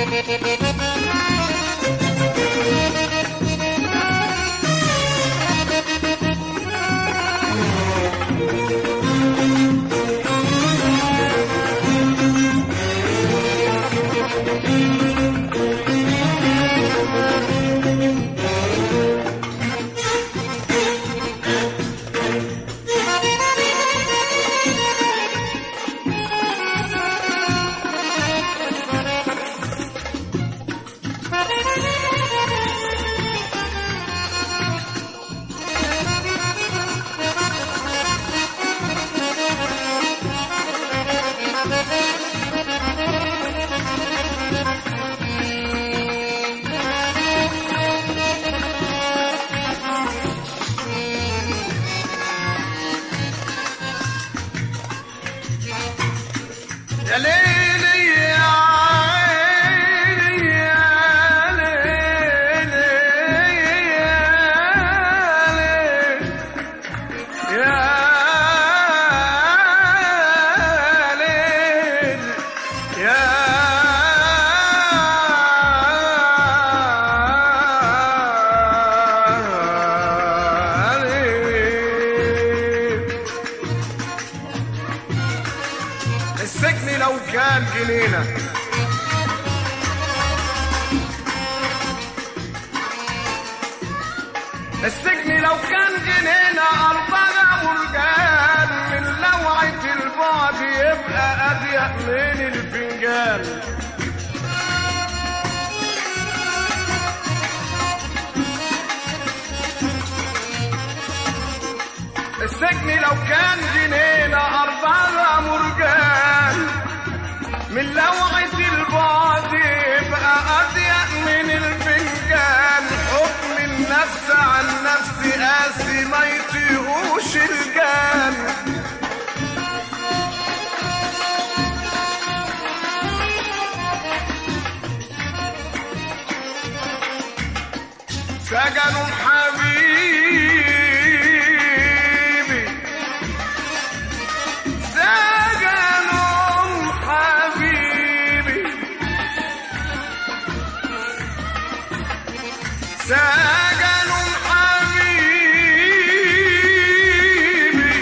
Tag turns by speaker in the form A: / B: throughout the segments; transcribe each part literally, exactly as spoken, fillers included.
A: يا ليلي يا عيني يا ليلي يا ليلي يا ليلي يا السجن لو كان جنينة السجن لو كان جنينة أربعة مرجان من لوعة البعد يبقى أضيق من الفنجان السجن لو كان جنينة أربعة مرجان من لوعة البعد يبقى أضيق من الفنجان حكم النفس عن نفس قاسي ما يطيقوش الجان سجنوا حبيبي سجنوا حبيبي سجنوا حبيبي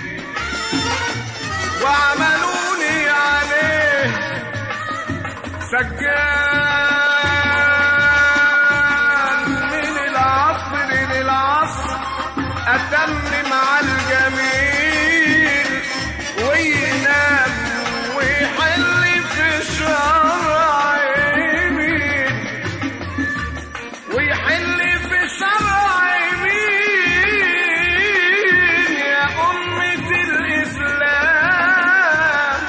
A: وعملوني عليه سجان من العصر للعصر أتمم على الجميل وينام ويحل في شرع يمين ويحل في شرع يمين يا أمة الإسلام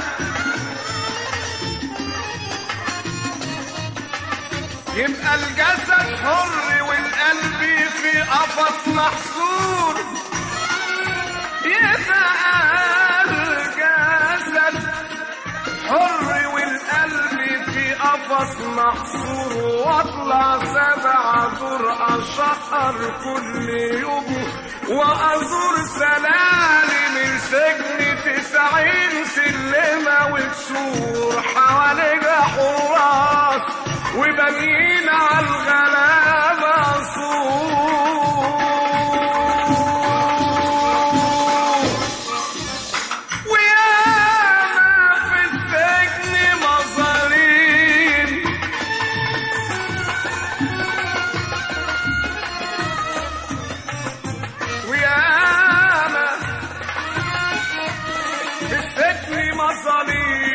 A: يبقى الجسد حر والقلب في قفص محصور يبقى الجسد حر والقلب في قفص محصور واطلع سبع دور اشقر كل يوم وازور سلالم السجن تسعين سلمه وكسور حواليها حراس وبنين على الغلابه صور وياما في السجن مظالم وياما في السجن مظالم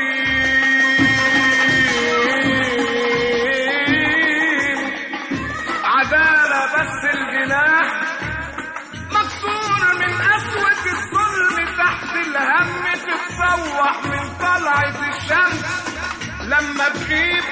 A: عدالة بس الجناح مكسور من قسوة الظلم تحت الهم تتسوح من طلعة الشمس لما تغيب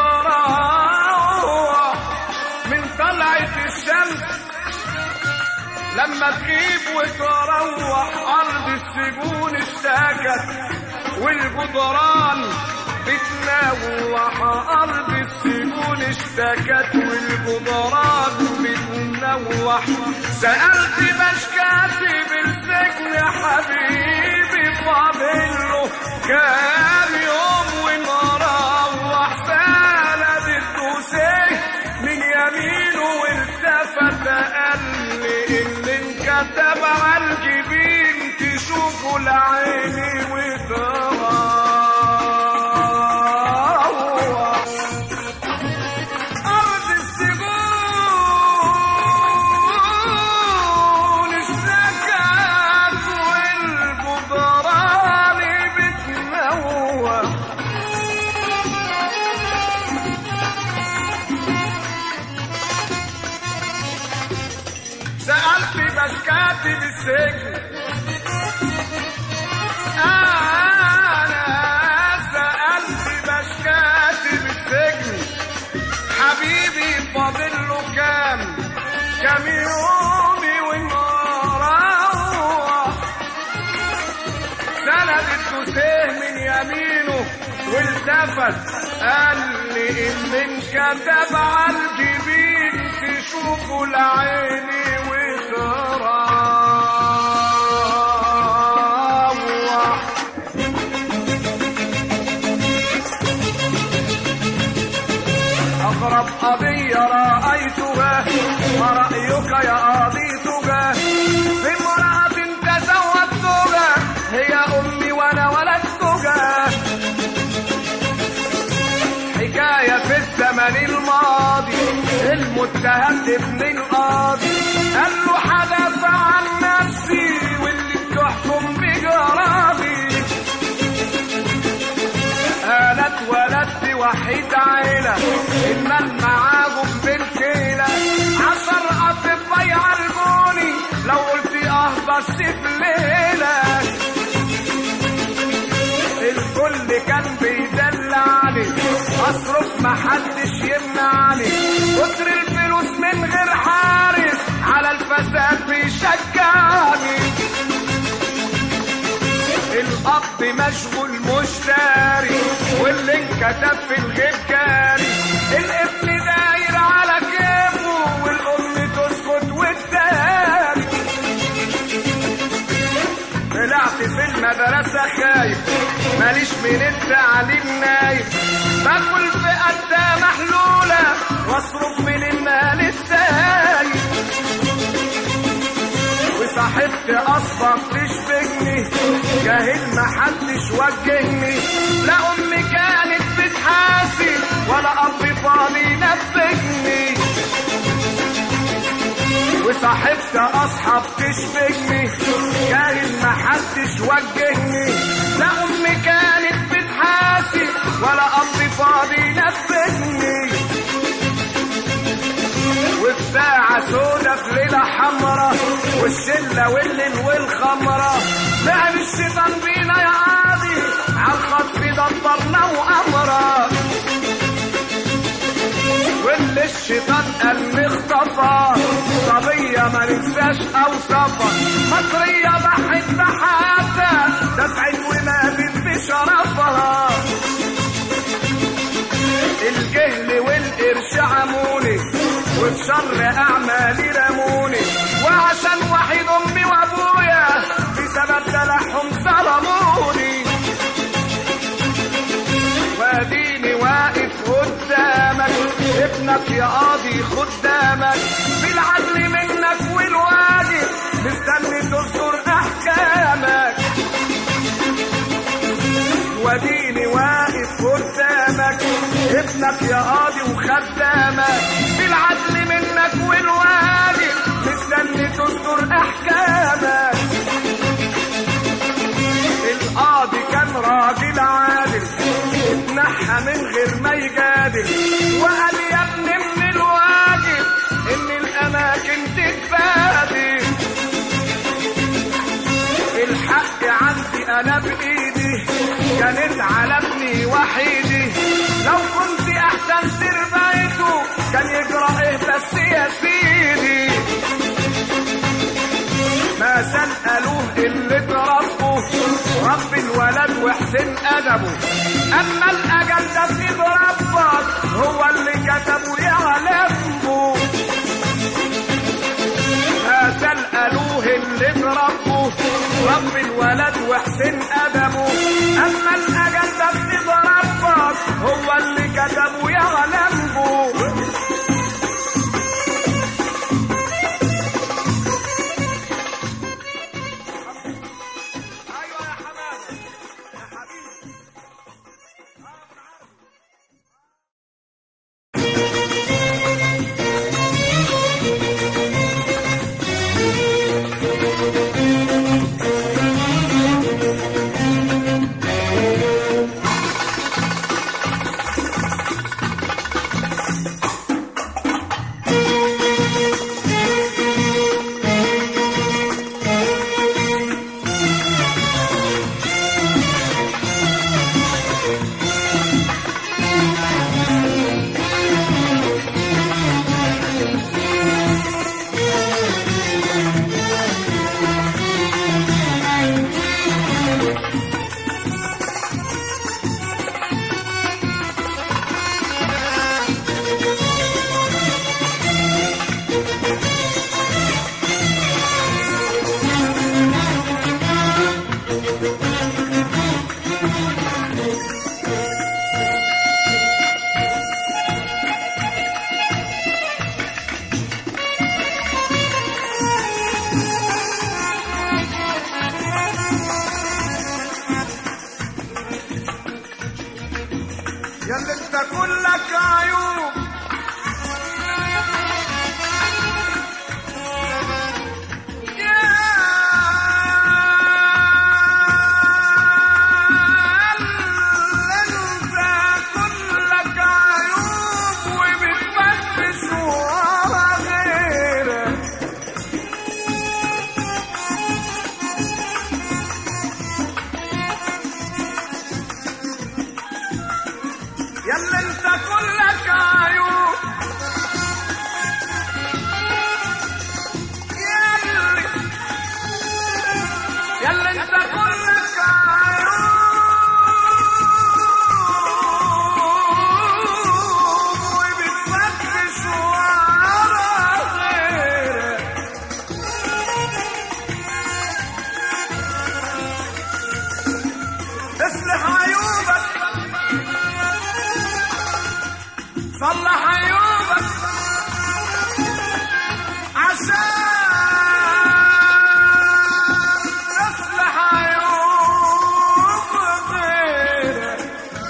A: وتروح من طلعة الشمس لما تغيب وتروح أرض السجون اشتكت والجدران بتنوح أرض السجون اشتكت والجدران بتنوح سألت بشكاتي بالسجن حبيبي فاضله كام يوم ونروح سالت كتب على الجبين تشوفه لعيني وترى كاتب السجن أنا سألت باش كاتب السجن حبيبي فاضل له كام كام يومي ونروح سندته سيه من يمينه والتفت قال لي إن انكتب على الجبين تشوفه لعيني وترى أغرب قضية رأيتها ما رأيك يا قاضيتها في امرأة تزوجتها هي أمي وأنا ولدتها حكاية في الزمن الماضي المتهم ابن القاضي قال له حدث عن نفسي واللي بتحكم بجرابي أنا اتولدت وحيد عيلة المال معاهم بالكيلة عشر أطباء يعالجوني لو قلت اه بس في ليلة الكل كان بيدلعني اصرف محدش يمنعني كتر الفلوس من غير حارس على الفساد بيشجعني الاب مشغول مشتري واللي انكتب في الغيب جاري الابن داير على كيفه والام تسكت وتداري طلعت في المدرسة خايف ماليش من التعليم نايف باكل في قدة محلولة واصرف من المال السايب وصاحبت اصفر تشبكني جاهل محدش وجهني لا امي كانت بتحاسب ولا اب فاضي نبهني وصاحبت اصحاب تشبكني جاهل محدش وجهني لا امي كانت بتحاسب ولا اب فاضي نبهني وفي ساعة سودا في ليلة حمرا والشلة والليل والخمرة لعب الشيطان بينا يا قاضي عالخطف دبرنا وأمرا واللي الشيطان قال اختفى صبية ما ننساش أوصافها مصرية ضحت بحياتها دفعت وماتت بشرفها الجهل والقرش عموني وفي شر اعمالي رموني وعشان وحيد امي وابويا بسبب دلعهم ظلموني واديني واقف قدامك ابنك يا قاضي خدامك بالعدل منك والواجب مستني تصدر احكامك واديني واقف قدامك ابنك يا قاضي وخدامك بالعدل منك والواجب مستني تصدر احكامك القاضي كان راجل عادل اتنحى من غير ما يجادل وقال يا ابني من الواجب ان الاماكن تتبادل الحق عندي انا بايدي كانت على ابني وحيدي لو كنت احسن تربيته كان يجرى ايه بس يا سيدي ما سألوه اللي اتربوا رب الولد وحسن ادبه اما الاجل ده في ربك هو اللي كتبه يعلمه ما سألوه اللي اتربوا رب الولد وحسن ادبه اما الاجل ده في ربك هو اللي كتبه يعلمه كلك عيوب ياللي انت كلك عيوب ياللي ياللي انت كلك عيوب وبتفتش ورا غيرك اصلح عيوبك صلح عيوبك عشان تصلح عيوب غيرك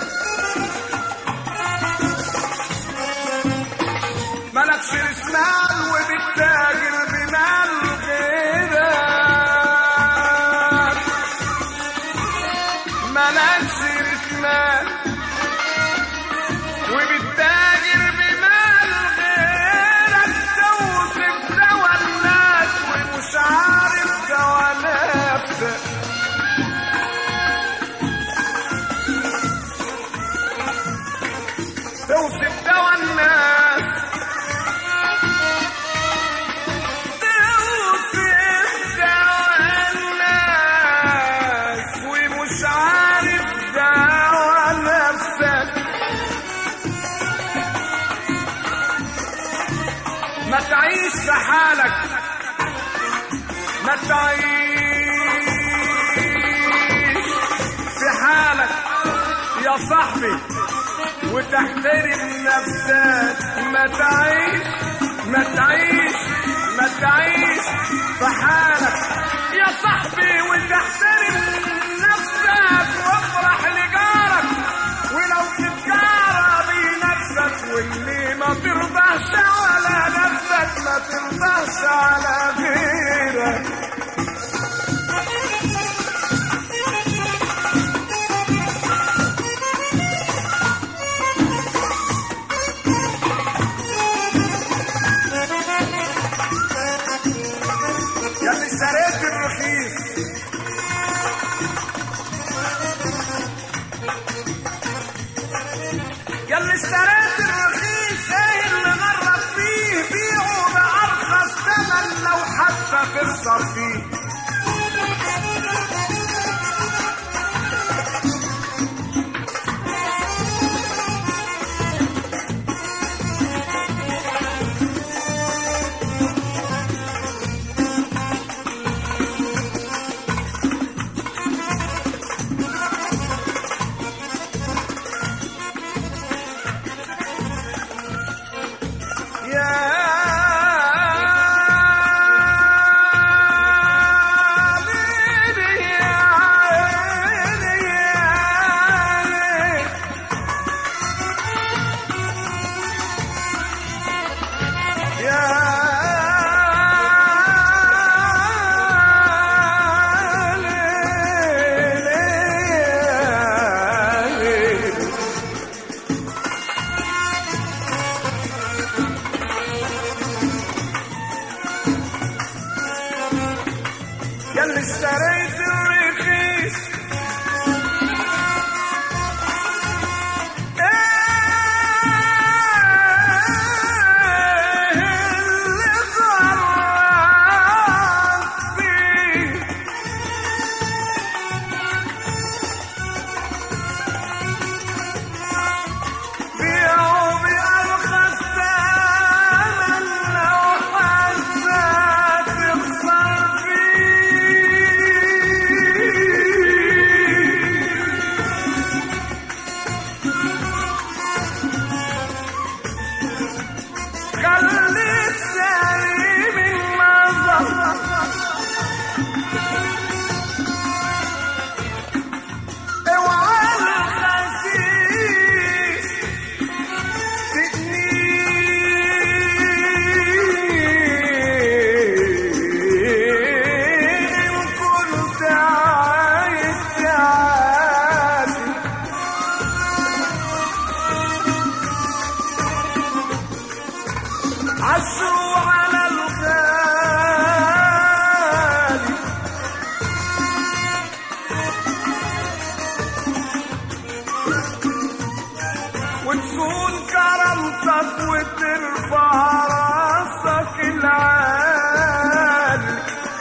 A: ملكش رسمال وبتتاجر بمال غيرك ملكش رسمال وبالتاجر بمال غيرك توصف دوا الناس ومش عارف دوا نفسك توصف دوا الناس توصف دوا الناس ومش عارف دوا نفسك ما تعيش في حالك ما تعيش في حالك يا صاحبي وتحترم نفسك ما تعيش ما تعيش ما تعيش في حالك يا صاحبي وتحترم نفسك وافرح لجارك ولو تتجارى بنفسك واللي ما ترضاش على نفسك ما ترضاش على غيرك ياللي اشتريت الرخيص ياللي اشتريت الرخيص ايه اللي غرب فيه بيعه بأرخص ثمن لو حتى تخسر فيه يا عشروا على الغالي وتصون كرامتك وترفع راسك العالي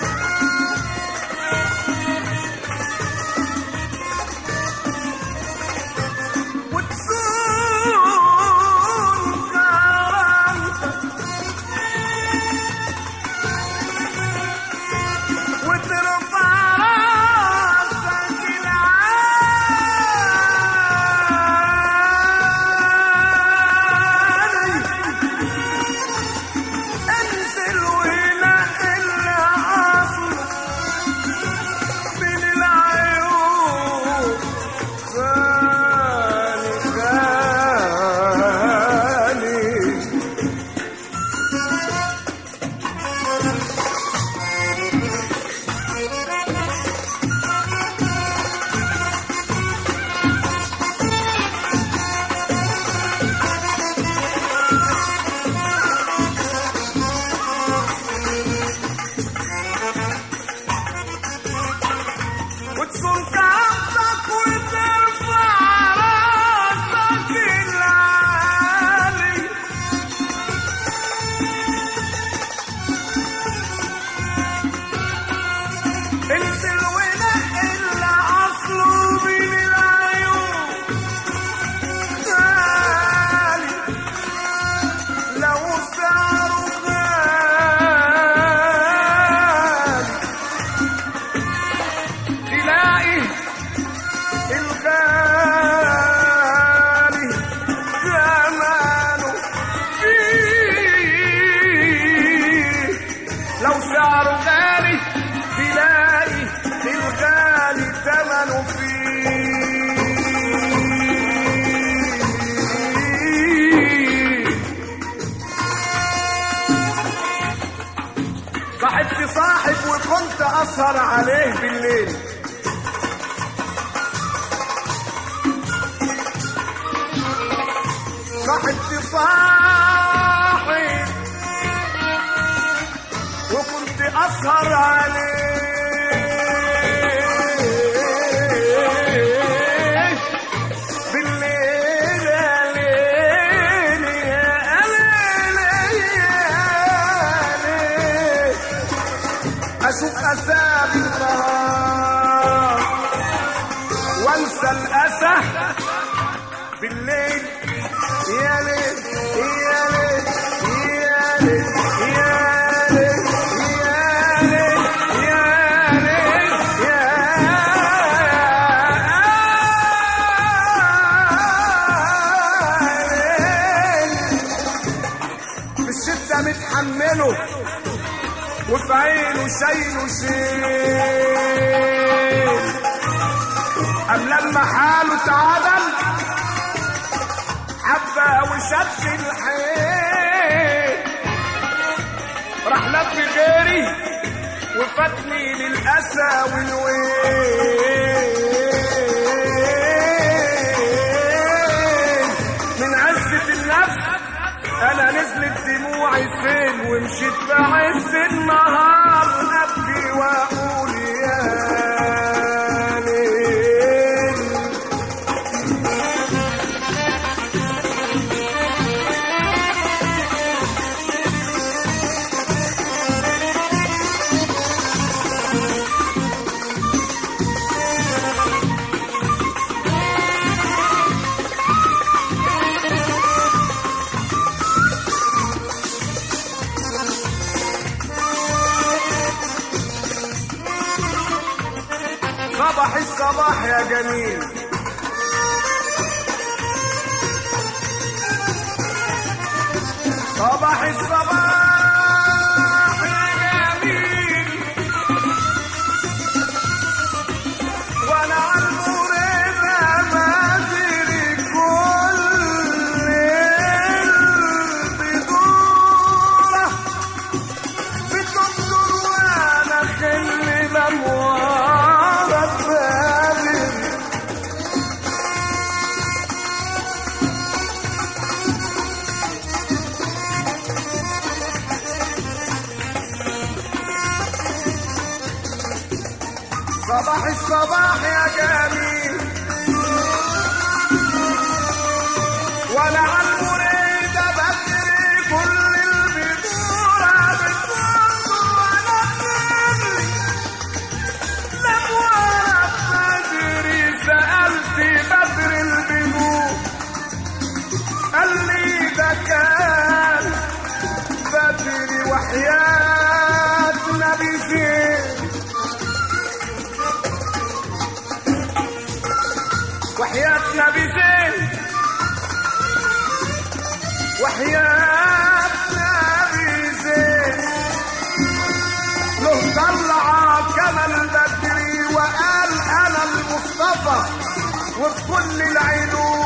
A: صاحبتي صاحب وكنت اسهر عليه بالليل صاحبتي صاحب وكنت اسهر عليه اشوف اسى بالنهار وانسى الاسى بالليل يا ليل يا ليل يا ليل يا ليل يا ليل يا ليل في الشدة متحمله وفي عينه شيل وشيل أم لما حاله اتعدل حبة وشد الحيل راح لف غيري وفاتني للأسى والويل من عزة النفس أنا نزلت دموعي فين ومشيت في عز النهار أبكي وأقول يا ليل صباح الصباح يا جميل صباح الصباح يا جميل وانا على المريضة بدري كل ليل بدورة بتنظر وانا خلي لموارة صبح الصباح يا جميل وانا عالمريد بدري كل البدورة بتوصل وانا بدري لما بدري سألت بدر البدور قال لي ده كان بدري وحياة نبي زين وحياة نبي زين وحياة نبي زين له طلع كمال بدري وقال انا المصطفى وبكل العلوم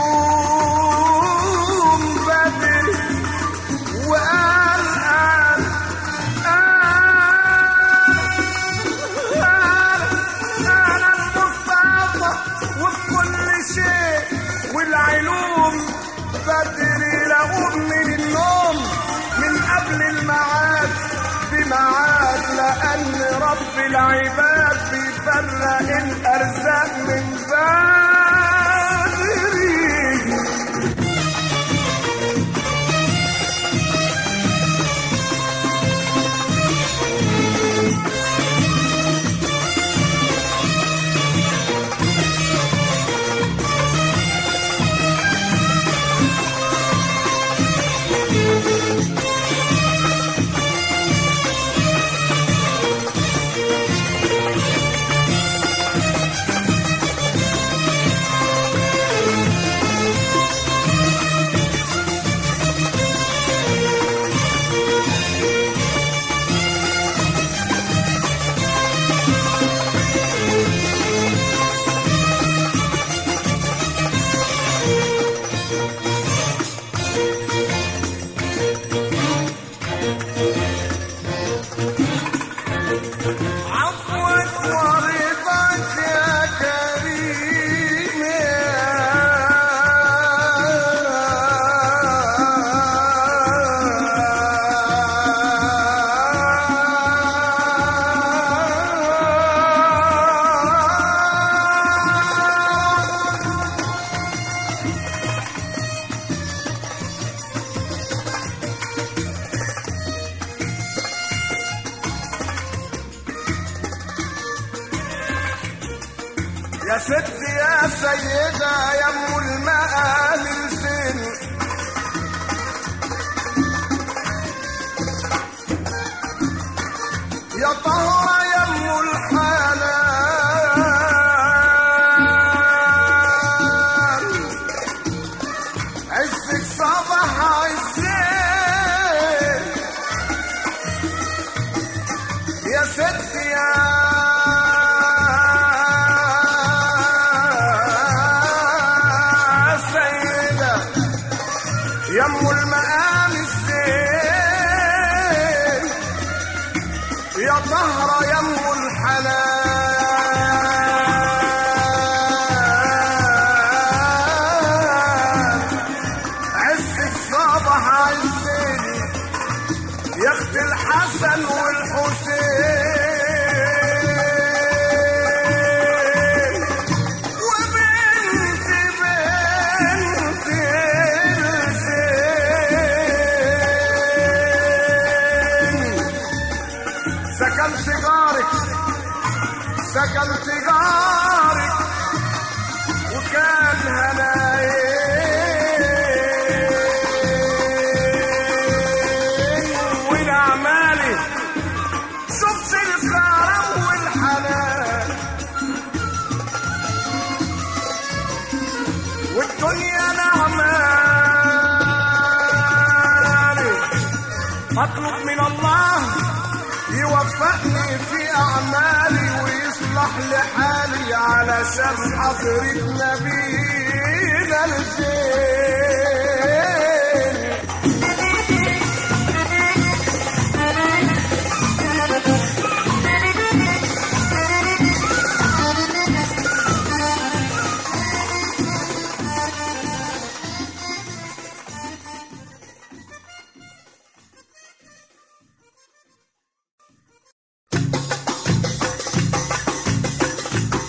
A: بدري وقال انا انا انا المصطفى وبكل شيء والعلوم بدري لقوم من النوم من قبل الميعاد بميعاد لأن رب العباد بيفرق الأرزاق من بدري. يا ستي يا سيدة يا ام المقام الزين يا طهرة يا ام الحلال عزك صبح عزين يا ستي يا يم المقام الزين يا طهرة يم الحلال عزك صبح عزيني يا اخت الحسن والحسين سكنت جارك سكنت جارك وكان هنايم ونعمالي شفت الكرم والحنان والدنيا نعمالي اطلب من الله يوفقني في أعمالي ويصلح لحالي علشان حضرة نبينا الزين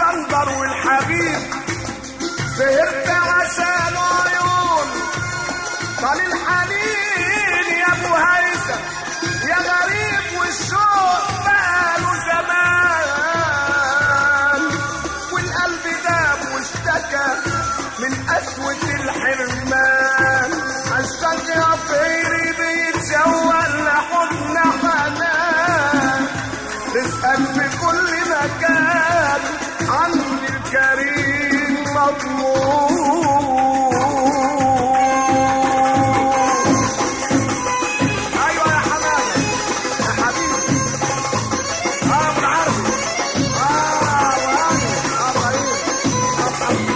A: الاسكندر والحبيب سهرت عشان عيون طال الحنين يا ابو هيثم يا غريب والشوق بقاله زمان والقلب داب واشتكى من قسوة الحرمان عالشوق يا طيري بيتشوق لحضن حنان رزقك في كل مكان عند الكريم مضمون. ايوه يا حماده يا حبيبي اه ابو العربي اه وهاني اه ابراهيم اه حبيبي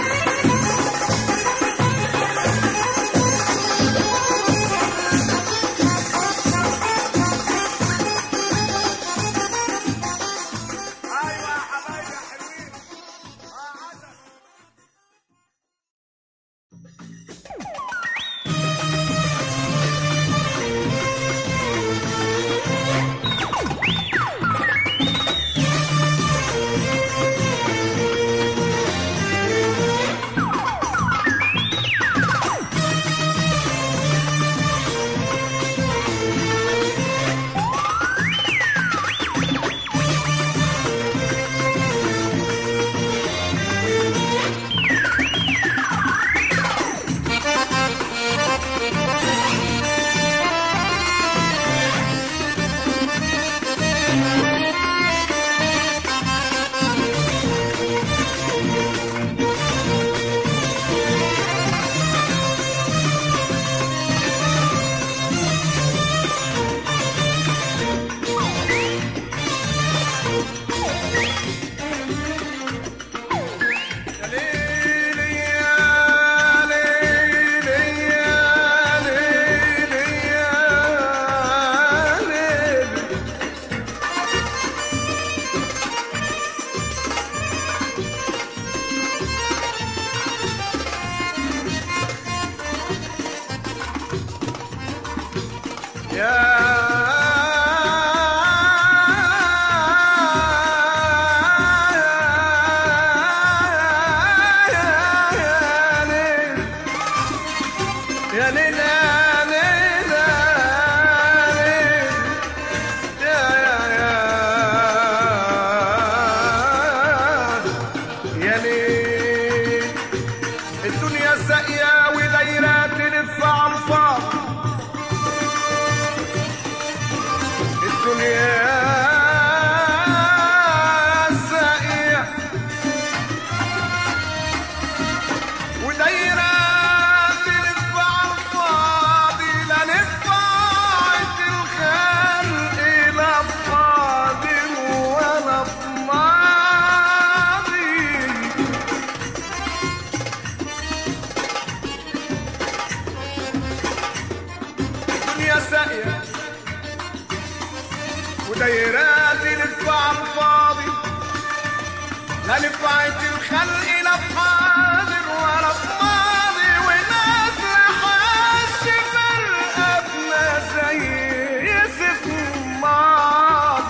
A: ودايرات ندفع الفاضي لا نفعت الخلق لا بحاضر ولا بماضي وناس لحاش فرقتنا زي يوسف ماضي.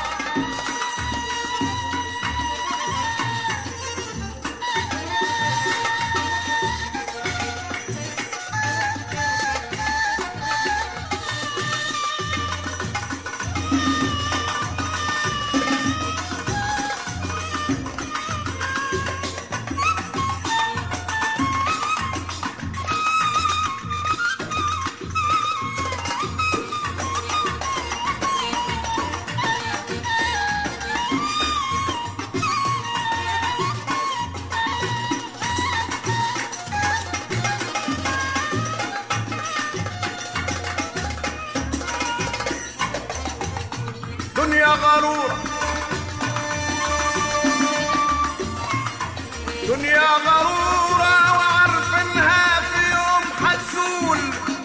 A: دنيا غرورة دنيا غرورة وعارفينها في يوم حتزول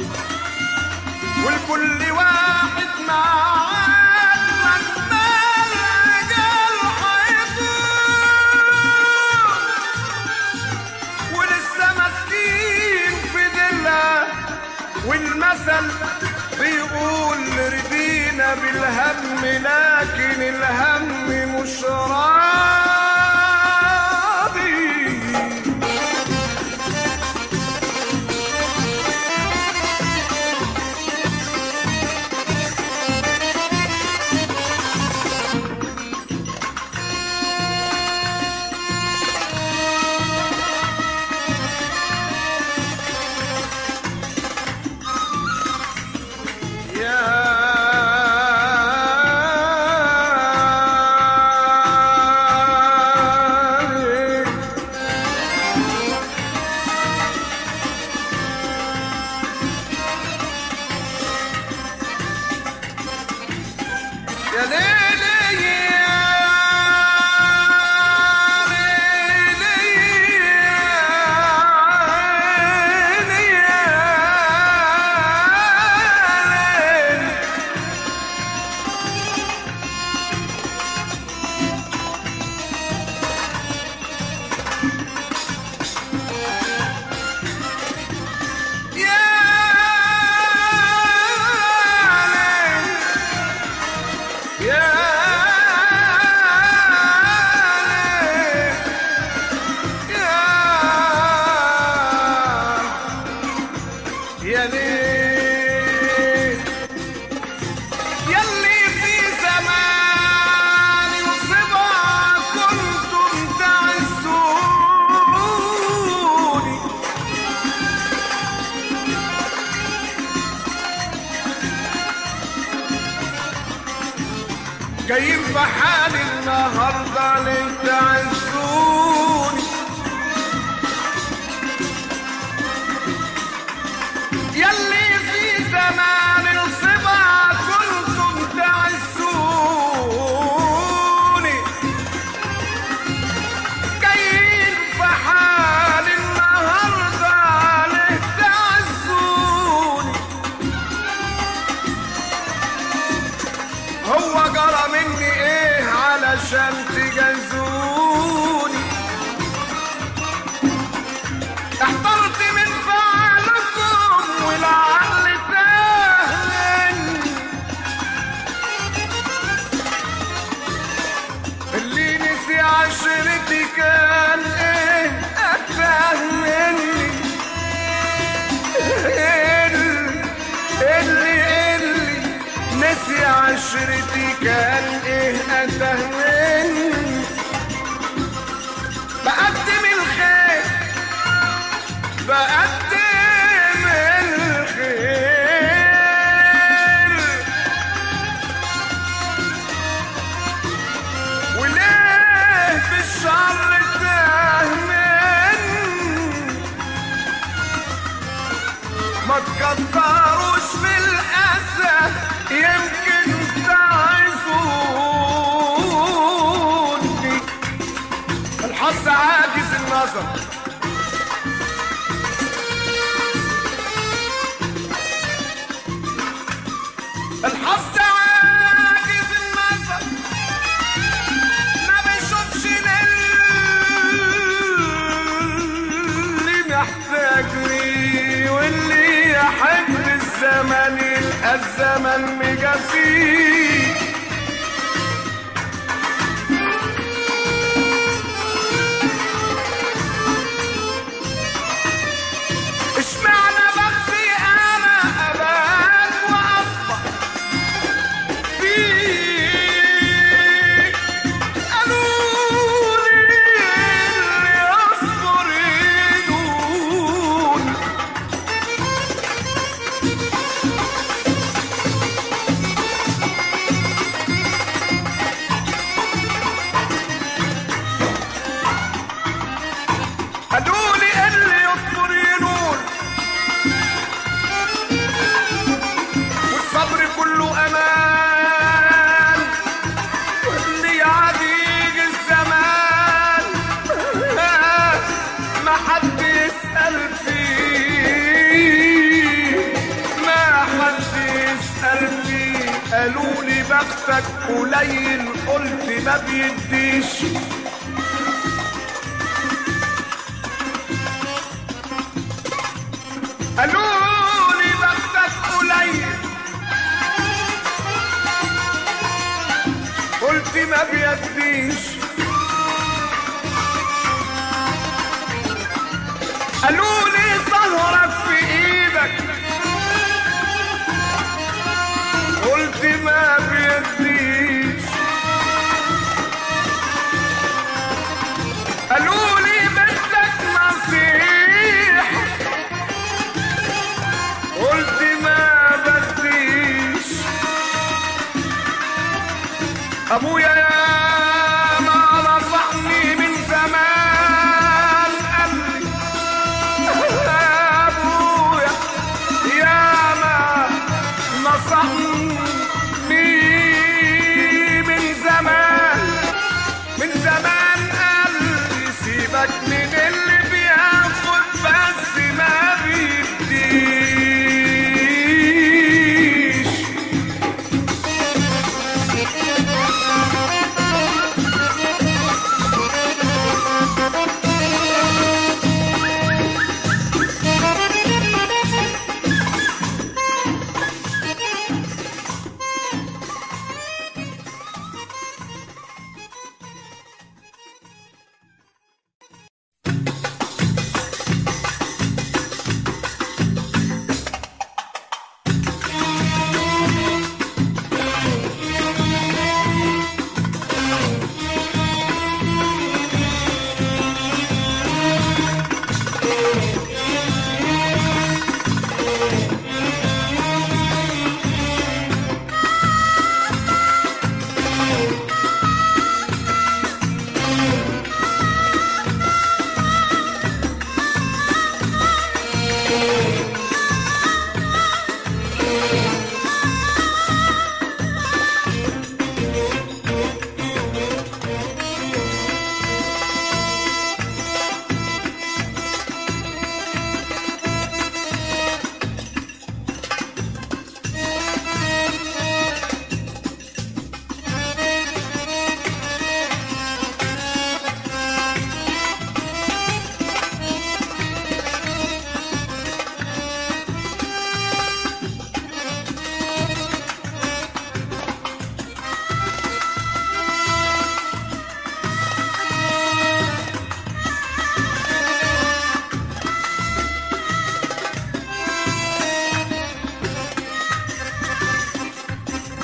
A: والكل واحد معاه منا الرجال حيطول ولسه ماسكين في دلها والمثل بيقول رضينا بالهم لكن الهم مش راضي. يا ليلي يا جايين في حالي النهارده ليه تعزوني ياللي في زمان الصبا كنتم تعزوني جايين في حالي النهارده ليه تعزوني هو جرى مني ايه علشان تجازوني احترت من فعلكم والعقل تاهن اللي نسي عشرتي كان ايه اتاه مني اللي اللي نسي عشرتي كان ايه اتاه مني بقدم الخير بقدم الخير وليه في الشر تاه مني ما تكتروش في الاسى يمكن تعزوني الحظ عاجز النظر الحظ عاجز النظر ما بيشوفش اللي محتاجني واللي يحب الزمن يلقى الزمن مجازيه اشمعنى بختي انا ابات واصبح فيه قالولي اللي يصبر يدون قالولي اللي يصبر ينول والصبر كله امان واللي يعديك الزمان ما حد يسأل فيه ما حد يسأل فيه قالولي بختك قليل قلت ما بيديش قالولي بختك قليل قلت ما بيديش قالولي ظهرك في ايدك قلت ما بيديش قالولي بدك نصيح قلت ما بديش ابويا يا ما نصحني من زمان قال لي ابويا يا ما نصحني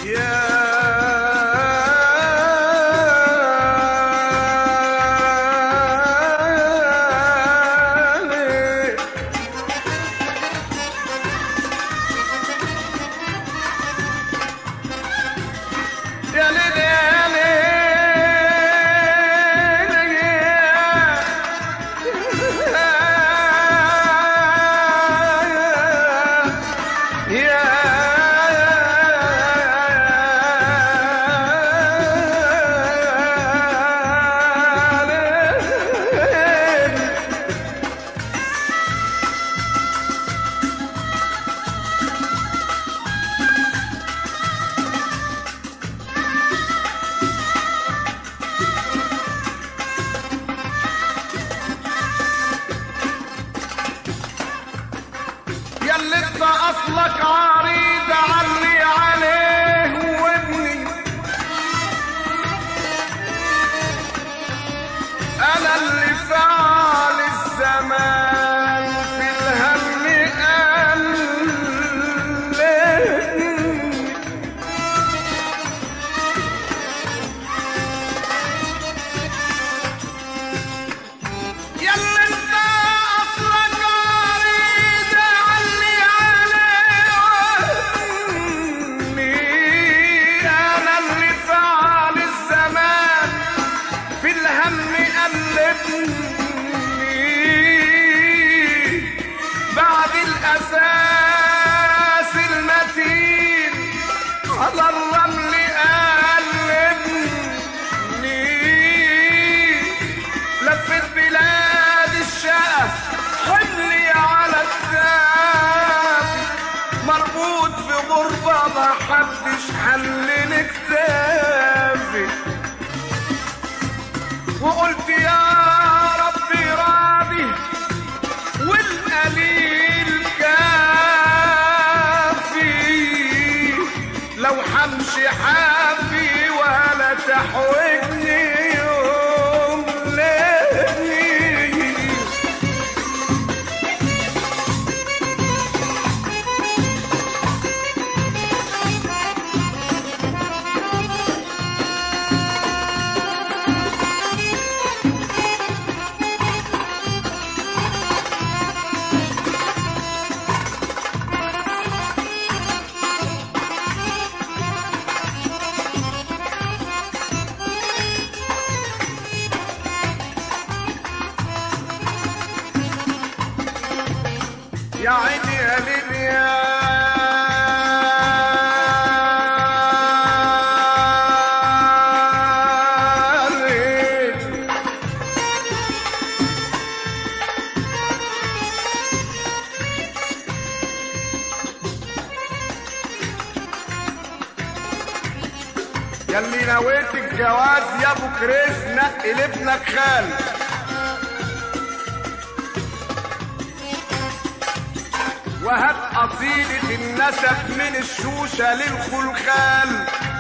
A: اصلك عريض علي عليه وابني، انا اللي فعل الزمان في الهم قلبني، يلا انت اصلك عريض علي عليه وابني، انا اللي فعل الزمان في الهم قلبني، بعد الاساس المتين على الرمل قلبني، لفت بلاد الشقة حملي على كتافي، مربوط في غربة ما حدش حلل كتافي، وقلت يا ربي راضي والقليل كافي، لو حمشي حافي ولا تحوجني يوم ليلي. يا عيني يا ليل يا ليل، ياللي نويت الجواز يا ابو كريس نقي لابنك خال، وهات قصيدة النسب من الشوشة للخلخال،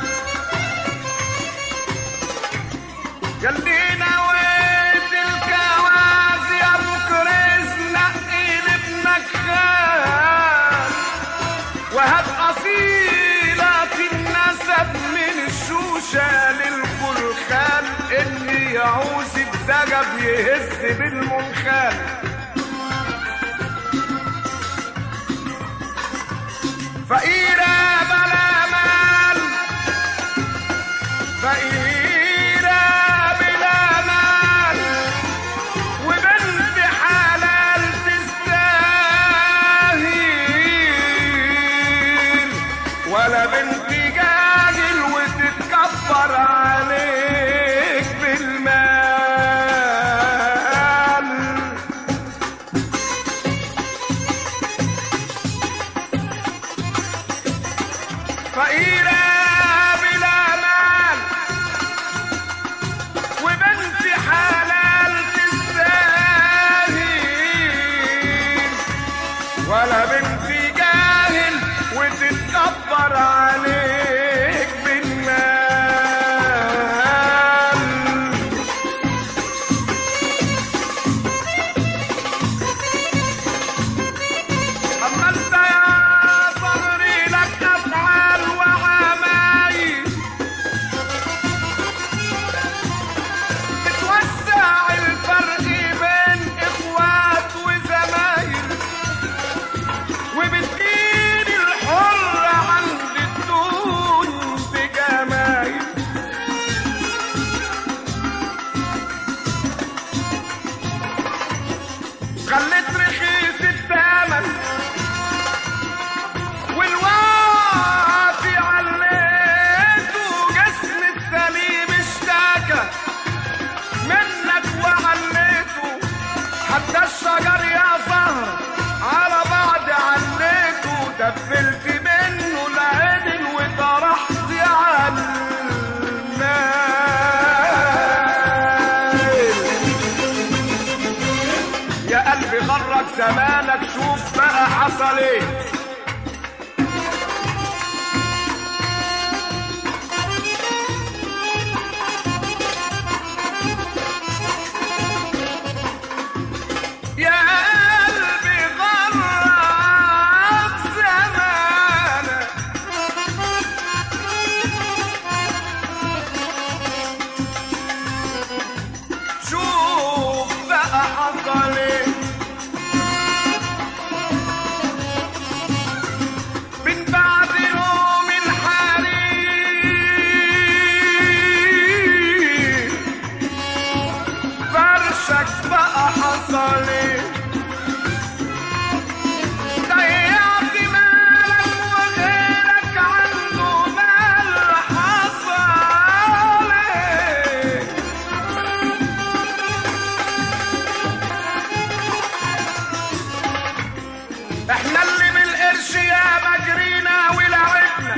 A: ياللي نويت الجواز يا ابو كريس نقي لابنك خال، وهات قصيدة النسب من الشوشة للخلخال، اللي يعوز بزجب يهز بالمنخال، فقيرة بلا مال فقيرة بلا مال، وبنت حلال تستاهل، ولا بنت جاهل وتتكبر عليك بالمال، فقيرة بلا مال وبنت حلال تستاهل، ولا بنت جاهل وتتكبر عليك بالمال، أما انت يا صبري لك أفعال وعمل حصل ايه؟ احنا اللي بالقرش يا مجرينا ولعبنا،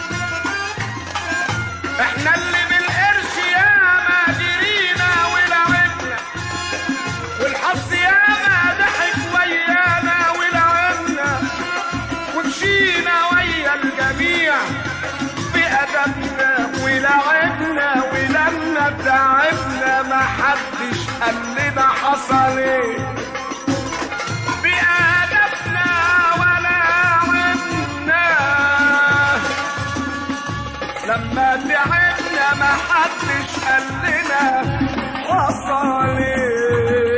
A: احنا اللي بالقرش يا مجرينا ولعبنا، والحظ يا ما ضحك ويانا ولعبنا، ومشينا ويا الجميع بأدبنا ولعبنا، ولما تعبنا ما حدش قال لنا حصل ايه. لما تعبنا ما حدش قال لنا حصل ايه.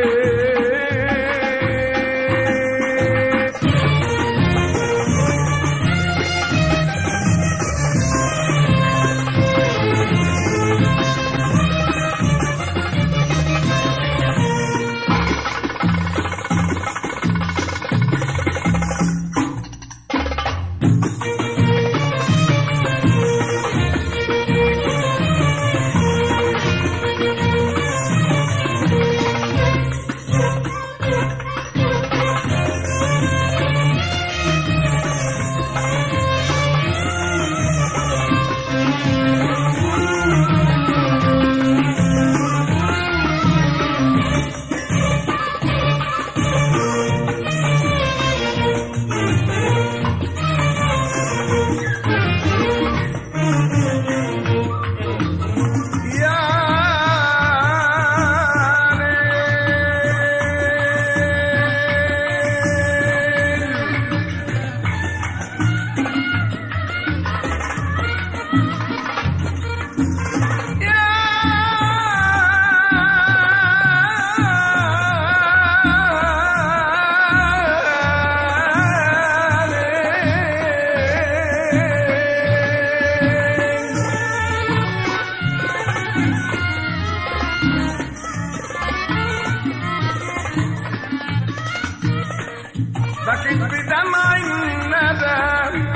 A: بكيت بدمع الندم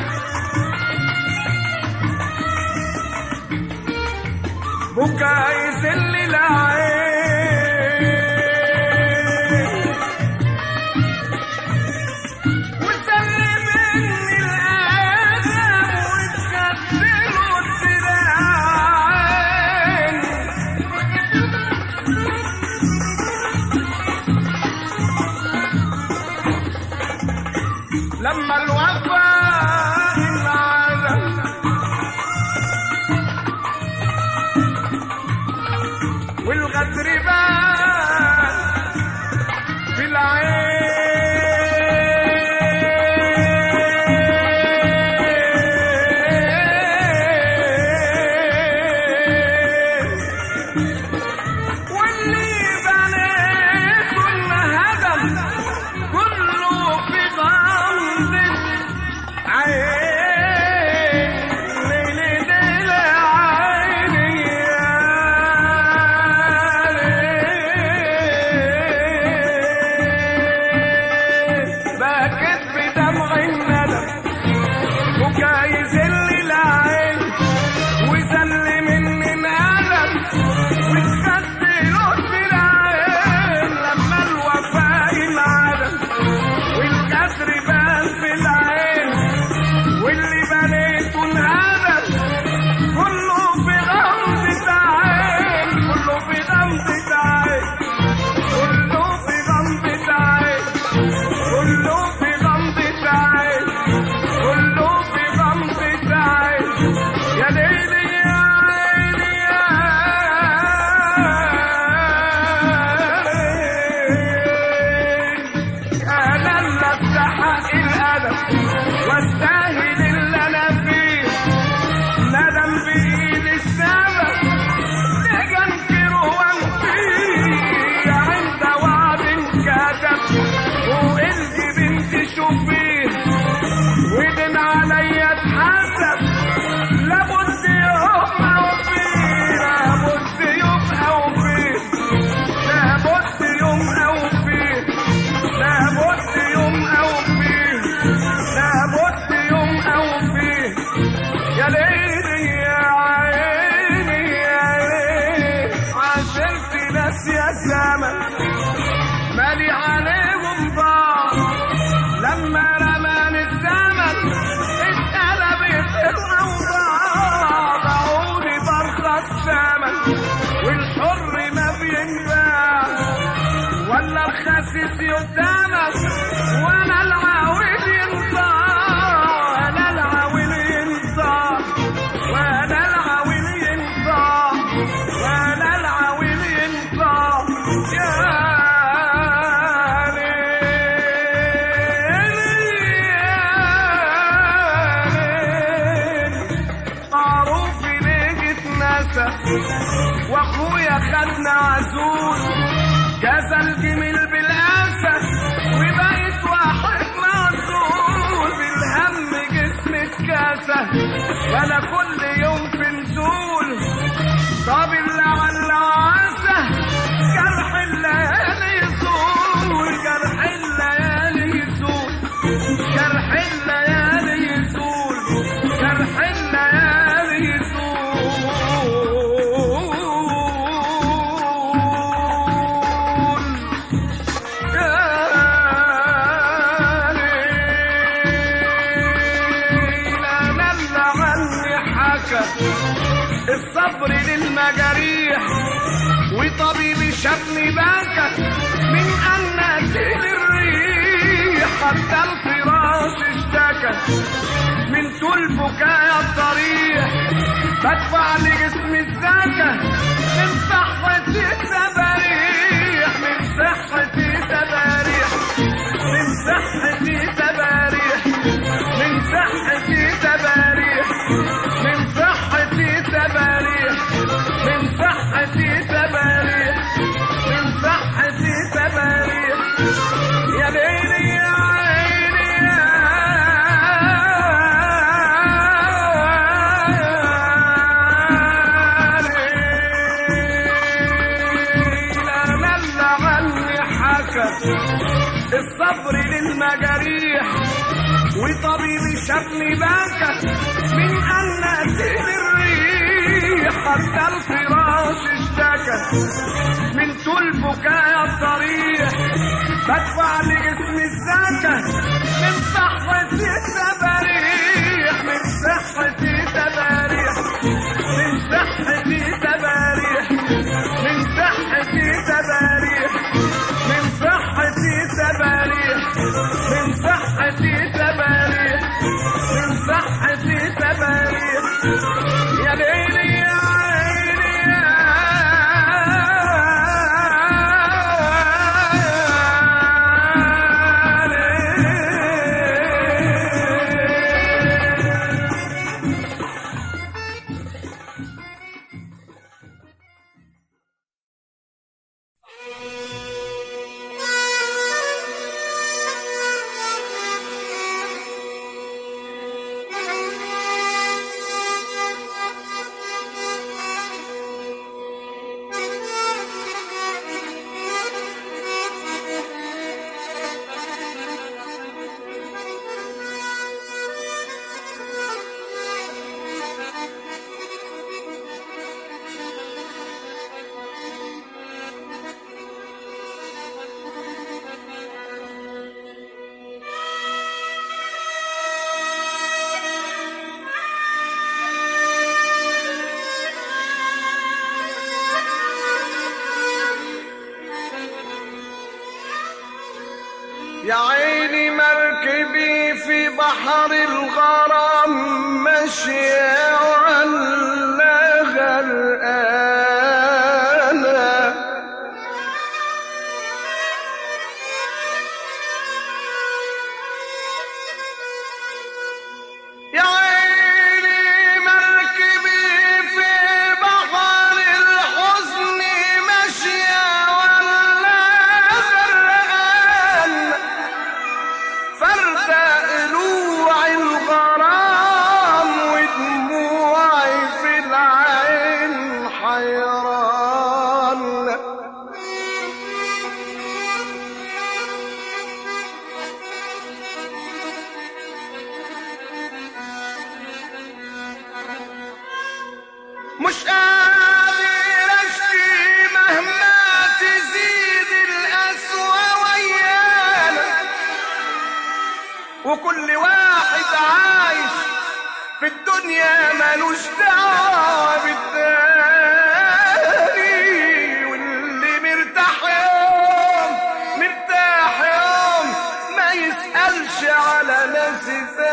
A: بكى يذل العين، وسل مني الألم واتخدله الدراعين، لما الوفاء انعدم عالثمن والحر ما بينباع ولا الخسيس يتامن ولا العاويل ينطاع ولا العاويل ينطاع ولا العاويل ينطاع ولا العاويل ينطاع يا واخويا خدنا عزول جاز الجميل بالاسى وبقيت واحد معزول بالهم جسمي اتكاسى وانا كل يوم في نزول صابر لعل عسى جرح الليالي يزول جرح الليالي يزول جرح الليالي يزول جرح الليالي يزول الصبر للمجاريح وطبيبي شافني بكى من ان اتيل الريح حتى الفراش اشتكى من طول بكايا الطريح بدفع لجسمي الزكا من صحتي تباريح من صحتي تباريح من صحتي تباريح من صحتي تباريح من صحتي تباريح من صحتي تباريح من صحتي تباريح يا ليلي يا عيني يا ليلى لا عني حكى الصبر للمجاريح وطبيبي شافني بكى من ان اتيل الريح حتى الفراش اشتكى من طول بكايا الطريح بدفع لجسمي الزكا من صحتي تباريح من صحتي تباريح من صحتي تباريح من صحتي تباريح من صحتي تباريح من صحتي تباريح من صحتي تباريح يا ليلي يا عيني يا يا عيني مركبي في بحر الغرام ماشية ولا غرقانة يا عيني مركبي في بحر الحزن ماشية ولا غرقانة فردة قلوع الغرام ودموعي في العين حيران مش قادر اشكي مهما تزيد القسوة ويانا وكل واحد عايش في الدنيا ملوش دعوة بالتاني سفاح